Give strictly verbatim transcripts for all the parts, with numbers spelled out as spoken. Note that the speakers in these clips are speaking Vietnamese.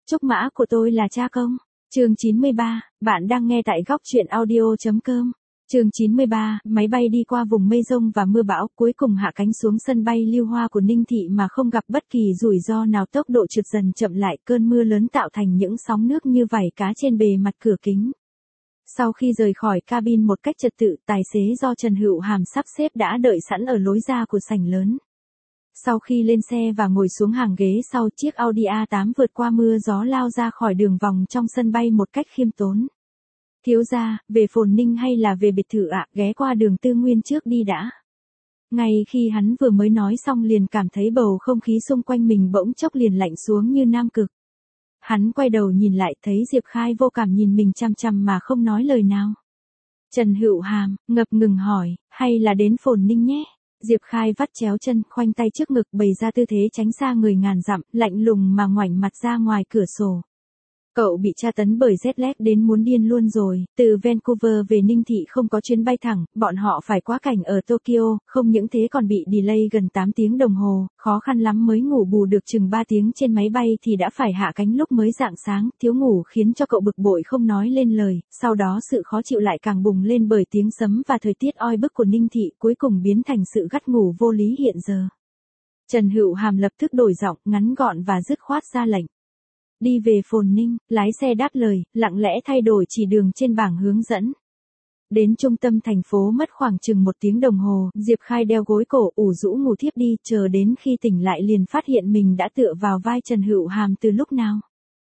Trúc mã của tôi là cha công. Chương chín mươi ba, bạn đang nghe tại góc truyện audio.com. Chương chín mươi ba, máy bay đi qua vùng mây rông và mưa bão, cuối cùng hạ cánh xuống sân bay Lưu Hoa của Ninh Thị mà không gặp bất kỳ rủi ro nào. Tốc độ trượt dần chậm lại, cơn mưa lớn tạo thành những sóng nước như vảy cá trên bề mặt cửa kính. Sau khi rời khỏi cabin một cách trật tự, tài xế do Trần Hữu Hàm sắp xếp đã đợi sẵn ở lối ra của sảnh lớn. Sau khi lên xe và ngồi xuống hàng ghế sau, chiếc Audi a tám vượt qua mưa gió lao ra khỏi đường vòng trong sân bay một cách khiêm tốn. Thiếu gia, về Phồn Ninh hay là về biệt thự ạ? Ghé qua đường Tư Nguyên trước đi đã. Ngay khi hắn vừa mới nói xong liền cảm thấy bầu không khí xung quanh mình bỗng chốc liền lạnh xuống như Nam Cực. Hắn quay đầu nhìn lại thấy Diệp Khai vô cảm nhìn mình chằm chằm mà không nói lời nào. Trần Hữu Hàm, ngập ngừng hỏi, hay là đến Phồn Ninh nhé? Diệp Khai vắt chéo chân, khoanh tay trước ngực bày ra tư thế tránh xa người ngàn dặm, lạnh lùng mà ngoảnh mặt ra ngoài cửa sổ. Cậu bị tra tấn bởi jet lag đến muốn điên luôn rồi, từ Vancouver về Ninh Thị không có chuyến bay thẳng, bọn họ phải quá cảnh ở Tokyo, không những thế còn bị delay gần tám tiếng đồng hồ, khó khăn lắm mới ngủ bù được chừng ba tiếng trên máy bay thì đã phải hạ cánh lúc mới rạng sáng, thiếu ngủ khiến cho cậu bực bội không nói lên lời, sau đó sự khó chịu lại càng bùng lên bởi tiếng sấm và thời tiết oi bức của Ninh Thị cuối cùng biến thành sự gắt ngủ vô lý hiện giờ. Trần Hữu Hàm lập tức đổi giọng, ngắn gọn và dứt khoát ra lệnh. Đi về Phồn Ninh, lái xe đáp lời, lặng lẽ thay đổi chỉ đường trên bảng hướng dẫn. Đến trung tâm thành phố mất khoảng chừng một tiếng đồng hồ, Diệp Khai đeo gối cổ ủ rũ ngủ thiếp đi, chờ đến khi tỉnh lại liền phát hiện mình đã tựa vào vai Trần Hữu Hàm từ lúc nào.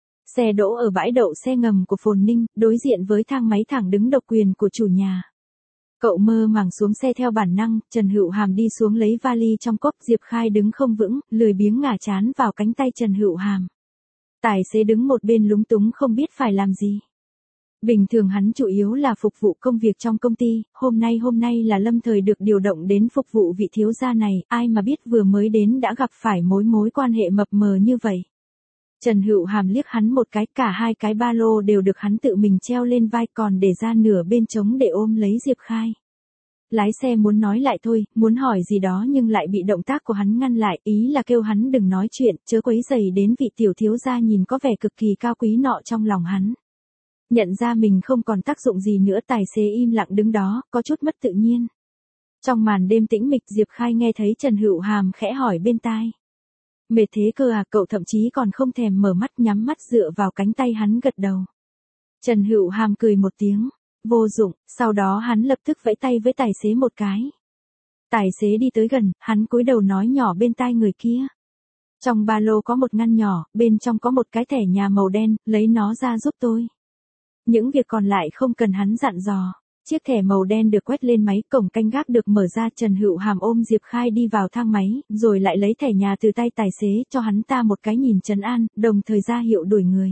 Xe đỗ ở bãi đậu xe ngầm của Phồn Ninh, đối diện với thang máy thẳng đứng độc quyền của chủ nhà. Cậu mơ màng xuống xe theo bản năng, Trần Hữu Hàm đi xuống lấy vali trong cốp, Diệp Khai đứng không vững, lười biếng ngả trán vào cánh tay Trần Hữu Hàm. Tài xế đứng một bên lúng túng không biết phải làm gì. Bình thường hắn chủ yếu là phục vụ công việc trong công ty, hôm nay hôm nay là lâm thời được điều động đến phục vụ vị thiếu gia này, ai mà biết vừa mới đến đã gặp phải mối mối quan hệ mập mờ như vậy. Trần Hữu Hàm liếc hắn một cái, cả hai cái ba lô đều được hắn tự mình treo lên vai, còn để ra nửa bên trống để ôm lấy Diệp Khai. Lái xe muốn nói lại thôi, muốn hỏi gì đó nhưng lại bị động tác của hắn ngăn lại, ý là kêu hắn đừng nói chuyện, chớ quấy rầy đến vị tiểu thiếu gia nhìn có vẻ cực kỳ cao quý nọ trong lòng hắn. Nhận ra mình không còn tác dụng gì nữa, tài xế im lặng đứng đó, có chút mất tự nhiên. Trong màn đêm tĩnh mịch, Diệp Khai nghe thấy Trần Hữu Hàm khẽ hỏi bên tai. Mệt thế cơ à? Cậu thậm chí còn không thèm mở mắt, nhắm mắt dựa vào cánh tay hắn gật đầu. Trần Hữu Hàm cười một tiếng. Vô dụng, sau đó hắn lập tức vẫy tay với tài xế một cái. Tài xế đi tới gần, hắn cúi đầu nói nhỏ bên tai người kia. Trong ba lô có một ngăn nhỏ, bên trong có một cái thẻ nhà màu đen, lấy nó ra giúp tôi. Những việc còn lại không cần hắn dặn dò. Chiếc thẻ màu đen được quét lên máy, cổng canh gác được mở ra, Trần Hữu Hàm ôm Diệp Khai đi vào thang máy, rồi lại lấy thẻ nhà từ tay tài xế cho hắn ta một cái nhìn trấn an, đồng thời ra hiệu đuổi người.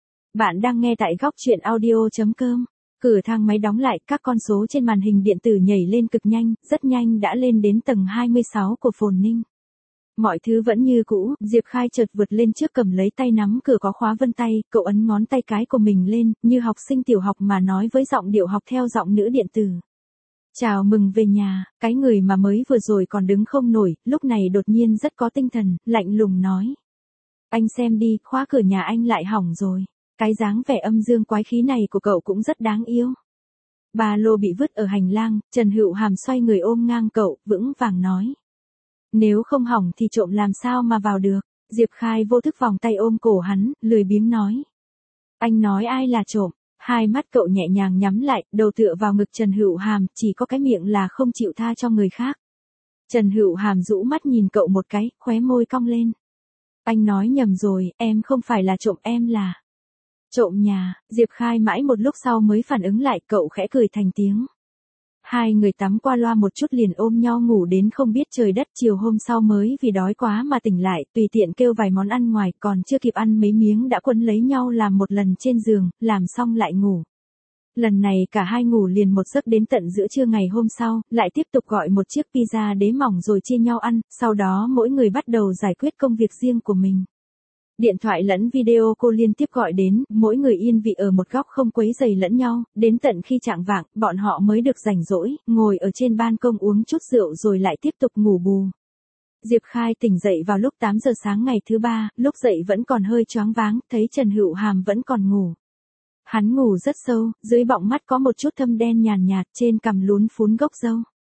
Bạn đang nghe tại góc truyện audio.com. Cửa thang máy đóng lại, các con số trên màn hình điện tử nhảy lên cực nhanh, rất nhanh đã lên đến tầng hai mươi sáu của Phồn Ninh. Mọi thứ vẫn như cũ, Diệp Khai chợt vượt lên trước cầm lấy tay nắm cửa có khóa vân tay, cậu ấn ngón tay cái của mình lên, như học sinh tiểu học mà nói với giọng điệu học theo giọng nữ điện tử. Chào mừng về nhà, cái người mà mới vừa rồi còn đứng không nổi, lúc này đột nhiên rất có tinh thần, lạnh lùng nói. Anh xem đi, khóa cửa nhà anh lại hỏng rồi. Cái dáng vẻ âm dương quái khí này của cậu cũng rất đáng yêu. Ba lô bị vứt ở hành lang, Trần Hữu Hàm xoay người ôm ngang cậu, vững vàng nói. Nếu không hỏng thì trộm làm sao mà vào được. Diệp Khai vô thức vòng tay ôm cổ hắn, lười biếng nói. Anh nói ai là trộm? Hai mắt cậu nhẹ nhàng nhắm lại, đầu tựa vào ngực Trần Hữu Hàm, chỉ có cái miệng là không chịu tha cho người khác. Trần Hữu Hàm rũ mắt nhìn cậu một cái, khóe môi cong lên. Anh nói nhầm rồi, em không phải là trộm, em là... Trộm nhà. Diệp Khai mãi một lúc sau mới phản ứng lại, cậu khẽ cười thành tiếng. Hai người tắm qua loa một chút liền ôm nhau ngủ đến không biết trời đất, chiều hôm sau mới vì đói quá mà tỉnh lại, tùy tiện kêu vài món ăn ngoài, còn chưa kịp ăn mấy miếng đã quấn lấy nhau làm một lần trên giường, làm xong lại ngủ. Lần này cả hai ngủ liền một giấc đến tận giữa trưa ngày hôm sau, lại tiếp tục gọi một chiếc pizza đế mỏng rồi chia nhau ăn, sau đó mỗi người bắt đầu giải quyết công việc riêng của mình. Điện thoại lẫn video cô liên tiếp gọi đến, mỗi người yên vị ở một góc không quấy rầy lẫn nhau, đến tận khi chạng vạng, bọn họ mới được rảnh rỗi, ngồi ở trên ban công uống chút rượu rồi lại tiếp tục ngủ bù. Diệp Khai tỉnh dậy vào lúc tám giờ sáng ngày thứ ba, lúc dậy vẫn còn hơi choáng váng, thấy Trần Hữu Hàm vẫn còn ngủ. Hắn ngủ rất sâu, dưới bọng mắt có một chút thâm đen nhàn nhạt, trên cằm lún phún gốc râu.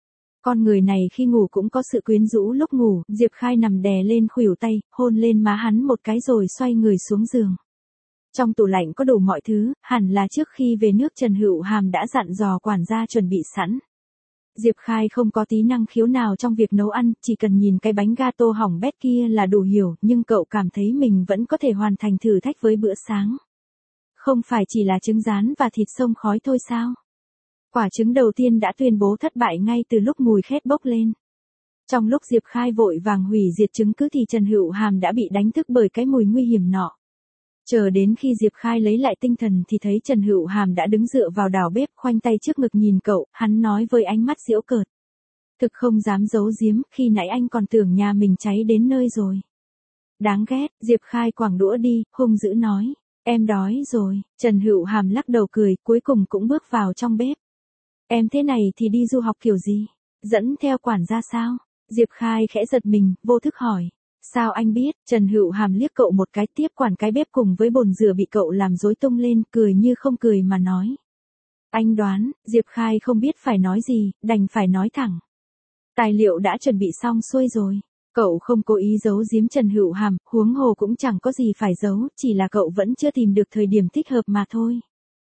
Con người này khi ngủ cũng có sự quyến rũ lúc ngủ, Diệp Khai nằm đè lên khuỷu tay, hôn lên má hắn một cái rồi xoay người xuống giường. Trong tủ lạnh có đủ mọi thứ, hẳn là trước khi về nước Trần Hữu Hàm đã dặn dò quản gia chuẩn bị sẵn. Diệp Khai không có tí năng khiếu nào trong việc nấu ăn, chỉ cần nhìn cái bánh gato hỏng bét kia là đủ hiểu, nhưng cậu cảm thấy mình vẫn có thể hoàn thành thử thách với bữa sáng. Không phải chỉ là trứng rán và thịt xông khói thôi sao? Quả trứng đầu tiên đã tuyên bố thất bại ngay từ lúc mùi khét bốc lên. Trong lúc Diệp Khai vội vàng hủy diệt trứng cứ thì Trần Hữu Hàm đã bị đánh thức bởi cái mùi nguy hiểm nọ. Chờ đến khi Diệp Khai lấy lại tinh thần thì thấy Trần Hữu Hàm đã đứng dựa vào đảo bếp, khoanh tay trước ngực nhìn cậu, hắn nói với ánh mắt giễu cợt. Thực không dám giấu giếm, khi nãy anh còn tưởng nhà mình cháy đến nơi rồi. Đáng ghét, Diệp Khai quẳng đũa đi, hung dữ nói. Em đói rồi, Trần Hữu Hàm lắc đầu cười, cuối cùng cũng bước vào trong bếp. Em thế này thì đi du học kiểu gì? Dẫn theo quản gia sao? Diệp Khai khẽ giật mình, vô thức hỏi. Sao anh biết? Trần Hữu Hàm liếc cậu một cái, tiếp quản cái bếp cùng với bồn rửa bị cậu làm rối tung lên, cười như không cười mà nói. Anh đoán, Diệp Khai không biết phải nói gì, đành phải nói thẳng. Tài liệu đã chuẩn bị xong xuôi rồi. Cậu không cố ý giấu giếm Trần Hữu Hàm, huống hồ cũng chẳng có gì phải giấu, chỉ là cậu vẫn chưa tìm được thời điểm thích hợp mà thôi.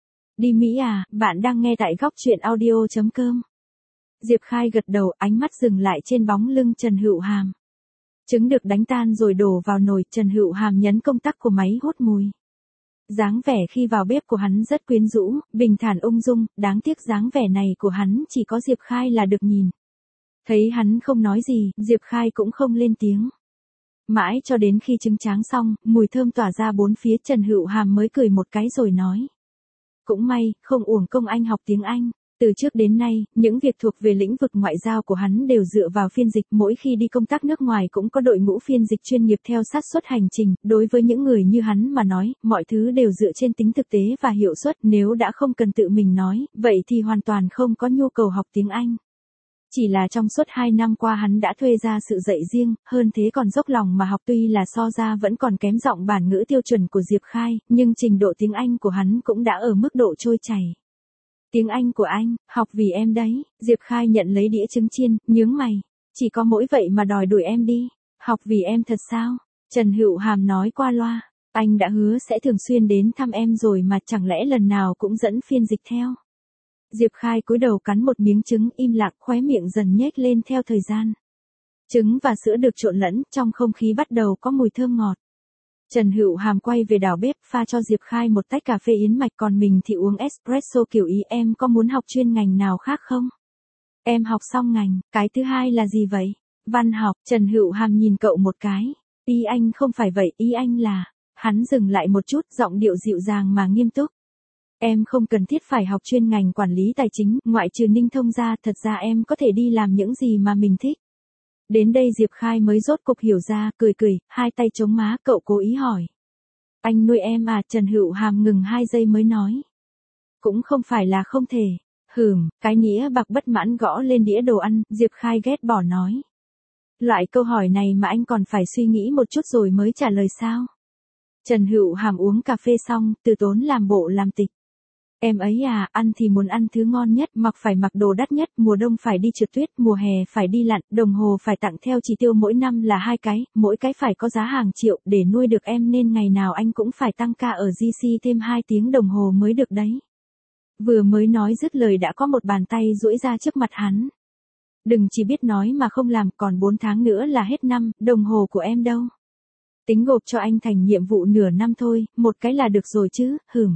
Đi Mỹ à, bạn đang nghe tại góc truyện audio chấm com. Diệp Khai gật đầu, ánh mắt dừng lại trên bóng lưng Trần Hữu Hàm. Trứng được đánh tan rồi đổ vào nồi, Trần Hữu Hàm nhấn công tắc của máy hút mùi. Dáng vẻ khi vào bếp của hắn rất quyến rũ, bình thản ung dung, đáng tiếc dáng vẻ này của hắn chỉ có Diệp Khai là được nhìn. Thấy hắn không nói gì, Diệp Khai cũng không lên tiếng. Mãi cho đến khi trứng tráng xong, mùi thơm tỏa ra bốn phía, Trần Hữu Hàm mới cười một cái rồi nói. Cũng may, không uổng công anh học tiếng Anh. Từ trước đến nay, những việc thuộc về lĩnh vực ngoại giao của hắn đều dựa vào phiên dịch, mỗi khi đi công tác nước ngoài cũng có đội ngũ phiên dịch chuyên nghiệp theo sát suất hành trình, đối với những người như hắn mà nói, mọi thứ đều dựa trên tính thực tế và hiệu suất, nếu đã không cần tự mình nói, vậy thì hoàn toàn không có nhu cầu học tiếng Anh. Chỉ là trong suốt hai năm qua hắn đã thuê ra sự dạy riêng, hơn thế còn dốc lòng mà học, tuy là so ra vẫn còn kém giọng bản ngữ tiêu chuẩn của Diệp Khai, nhưng trình độ tiếng Anh của hắn cũng đã ở mức độ trôi chảy. Tiếng Anh của anh, học vì em đấy, Diệp Khai nhận lấy đĩa trứng chiên, nhướng mày. Chỉ có mỗi vậy mà đòi đuổi em đi, học vì em thật sao? Trần Hữu Hàm nói qua loa, anh đã hứa sẽ thường xuyên đến thăm em rồi mà chẳng lẽ lần nào cũng dẫn phiên dịch theo. Diệp Khai cúi đầu cắn một miếng trứng, im lặng, khóe miệng dần nhếch lên theo thời gian. Trứng và sữa được trộn lẫn, trong không khí bắt đầu có mùi thơm ngọt. Trần Hữu Hàm quay về đảo bếp, pha cho Diệp Khai một tách cà phê yến mạch, còn mình thì uống espresso kiểu ý. Em có muốn học chuyên ngành nào khác không? Em học xong ngành, cái thứ hai là gì vậy? Văn học. Trần Hữu Hàm nhìn cậu một cái. Ý anh không phải vậy, ý anh là... Hắn dừng lại một chút, giọng điệu dịu dàng mà nghiêm túc. Em không cần thiết phải học chuyên ngành quản lý tài chính, ngoại trừ Ninh Thông ra, thật ra em có thể đi làm những gì mà mình thích. Đến đây Diệp Khai mới rốt cục hiểu ra, cười cười, hai tay chống má, cậu cố ý hỏi. Anh nuôi em à? Trần Hữu Hàm ngừng hai giây mới nói. Cũng không phải là không thể. Hừm, cái nghĩa bạc bất mãn gõ lên đĩa đồ ăn, Diệp Khai ghét bỏ nói. Loại câu hỏi này mà anh còn phải suy nghĩ một chút rồi mới trả lời sao? Trần Hữu Hàm uống cà phê xong, từ tốn làm bộ làm tịch. Em ấy à, ăn thì muốn ăn thứ ngon nhất, mặc phải mặc đồ đắt nhất, mùa đông phải đi trượt tuyết, mùa hè phải đi lặn, đồng hồ phải tặng theo chỉ tiêu mỗi năm là hai cái, mỗi cái phải có giá hàng triệu, để nuôi được em nên ngày nào anh cũng phải tăng ca ở giê xê thêm hai tiếng đồng hồ mới được đấy. Vừa mới nói dứt lời đã có một bàn tay duỗi ra trước mặt hắn. Đừng chỉ biết nói mà không làm, còn bốn tháng nữa là hết năm, đồng hồ của em đâu? Tính gộp cho anh thành nhiệm vụ nửa năm thôi, một cái là được rồi chứ, hửm.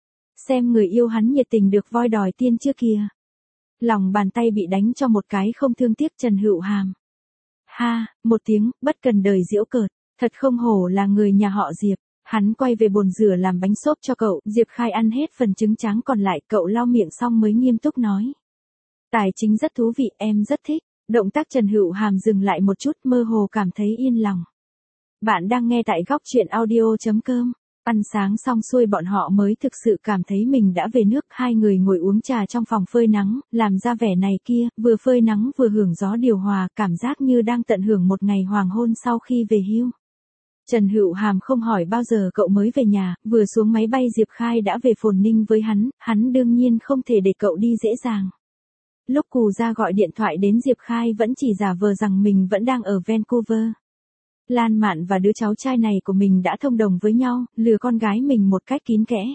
Xem người yêu hắn nhiệt tình được voi đòi tiên chưa kìa. Lòng bàn tay bị đánh cho một cái không thương tiếc. Trần Hữu Hàm. Ha, một tiếng, bất cần đời giễu cợt, thật không hổ là người nhà họ Diệp. Hắn quay về bồn rửa làm bánh xốp cho cậu, Diệp Khai ăn hết phần trứng tráng còn lại, cậu lau miệng xong mới nghiêm túc nói. Tài chính rất thú vị, em rất thích. Động tác Trần Hữu Hàm dừng lại một chút, mơ hồ cảm thấy yên lòng. Bạn đang nghe tại góc truyện audio chấm com. Ăn sáng xong xuôi bọn họ mới thực sự cảm thấy mình đã về nước, hai người ngồi uống trà trong phòng phơi nắng, làm ra vẻ này kia, vừa phơi nắng vừa hưởng gió điều hòa, cảm giác như đang tận hưởng một ngày hoàng hôn sau khi về hưu. Trần Hữu Hàm không hỏi bao giờ cậu mới về nhà, vừa xuống máy bay Diệp Khai đã về Phồn Ninh với hắn, hắn đương nhiên không thể để cậu đi dễ dàng. Lúc Cù Gia gọi điện thoại đến Diệp Khai vẫn chỉ giả vờ rằng mình vẫn đang ở Vancouver. Lan Mạn và đứa cháu trai này của mình đã thông đồng với nhau, lừa con gái mình một cách kín kẽ.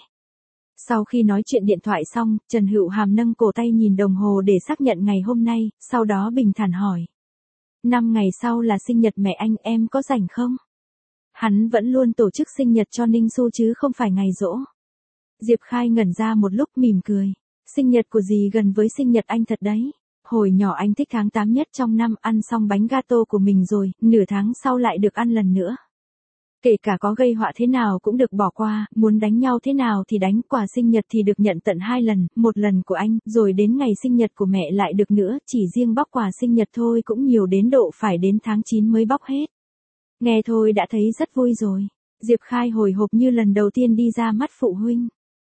Sau khi nói chuyện điện thoại xong, Trần Hữu Hàm nâng cổ tay nhìn đồng hồ để xác nhận ngày hôm nay, sau đó bình thản hỏi. Năm ngày sau là sinh nhật mẹ anh, em có rảnh không? Hắn vẫn luôn tổ chức sinh nhật cho Ninh Xu chứ không phải ngày giỗ. Diệp Khai ngẩn ra một lúc mỉm cười. Sinh nhật của dì gần với sinh nhật anh thật đấy. Hồi nhỏ anh thích tháng tám nhất trong năm, ăn xong bánh gato của mình rồi, nửa tháng sau lại được ăn lần nữa. Kể cả có gây họa thế nào cũng được bỏ qua, muốn đánh nhau thế nào thì đánh, quà sinh nhật thì được nhận tận hai lần, một lần của anh, rồi đến ngày sinh nhật của mẹ lại được nữa, chỉ riêng bóc quà sinh nhật thôi cũng nhiều đến độ phải đến tháng chín mới bóc hết. Nghe thôi đã thấy rất vui rồi. Diệp Khai hồi hộp như lần đầu tiên đi ra mắt phụ huynh.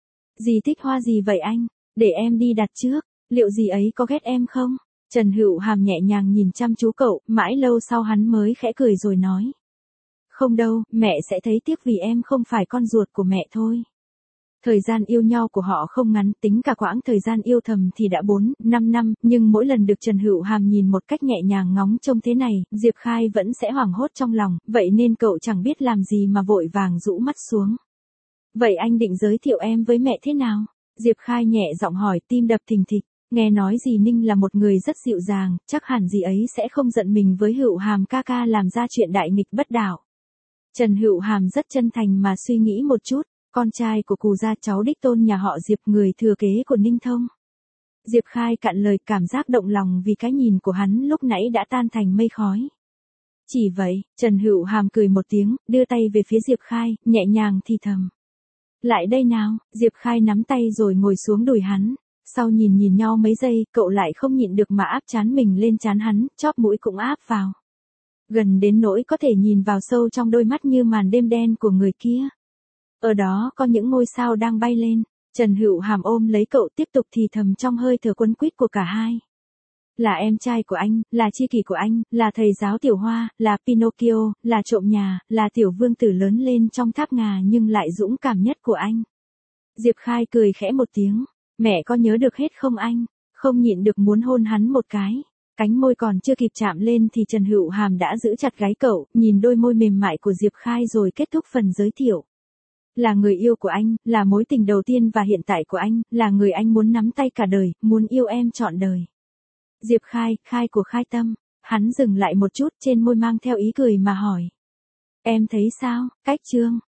Dì thích hoa gì vậy anh? Để em đi đặt trước. Liệu dì ấy có ghét em không? Trần Hữu Hàm nhẹ nhàng nhìn chăm chú cậu, mãi lâu sau hắn mới khẽ cười rồi nói. Không đâu, mẹ sẽ thấy tiếc vì em không phải con ruột của mẹ thôi. Thời gian yêu nhau của họ không ngắn, tính cả quãng thời gian yêu thầm thì đã bốn, năm năm, nhưng mỗi lần được Trần Hữu Hàm nhìn một cách nhẹ nhàng ngóng trông thế này, Diệp Khai vẫn sẽ hoảng hốt trong lòng, vậy nên cậu chẳng biết làm gì mà vội vàng rũ mắt xuống. Vậy anh định giới thiệu em với mẹ thế nào? Diệp Khai nhẹ giọng hỏi, tim đập thình thịch, nghe nói dì Ninh là một người rất dịu dàng, chắc hẳn dì ấy sẽ không giận mình với Hữu Hàm ca ca làm ra chuyện đại nghịch bất đạo. Trần Hữu Hàm rất chân thành mà suy nghĩ một chút. Con trai của Cù Gia, cháu đích tôn nhà họ Diệp, người thừa kế của Ninh Thông. Diệp Khai cạn lời, cảm giác động lòng vì cái nhìn của hắn lúc nãy đã tan thành mây khói. Chỉ vậy, Trần Hữu Hàm cười một tiếng, đưa tay về phía Diệp Khai, nhẹ nhàng thì thầm. Lại đây nào, Diệp Khai nắm tay rồi ngồi xuống đùi hắn. Sau nhìn nhìn nhau mấy giây, cậu lại không nhịn được mà áp trán mình lên trán hắn, chóp mũi cũng áp vào. Gần đến nỗi có thể nhìn vào sâu trong đôi mắt như màn đêm đen của người kia. Ở đó có những ngôi sao đang bay lên. Trần Hữu Hàm ôm lấy cậu tiếp tục thì thầm trong hơi thở quấn quýt của cả hai. Là em trai của anh, là tri kỷ của anh, là thầy giáo tiểu hoa, là Pinocchio, là trộm nhà, là tiểu vương tử lớn lên trong tháp ngà nhưng lại dũng cảm nhất của anh. Diệp Khai cười khẽ một tiếng. Mẹ có nhớ được hết không anh? Không nhịn được muốn hôn hắn một cái. Cánh môi còn chưa kịp chạm lên thì Trần Hữu Hàm đã giữ chặt gáy cậu, nhìn đôi môi mềm mại của Diệp Khai rồi kết thúc phần giới thiệu. Là người yêu của anh, là mối tình đầu tiên và hiện tại của anh, là người anh muốn nắm tay cả đời, muốn yêu em trọn đời. Diệp Khai, Khai của Khai Tâm. Hắn dừng lại một chút, trên môi mang theo ý cười mà hỏi. Em thấy sao, cách chương?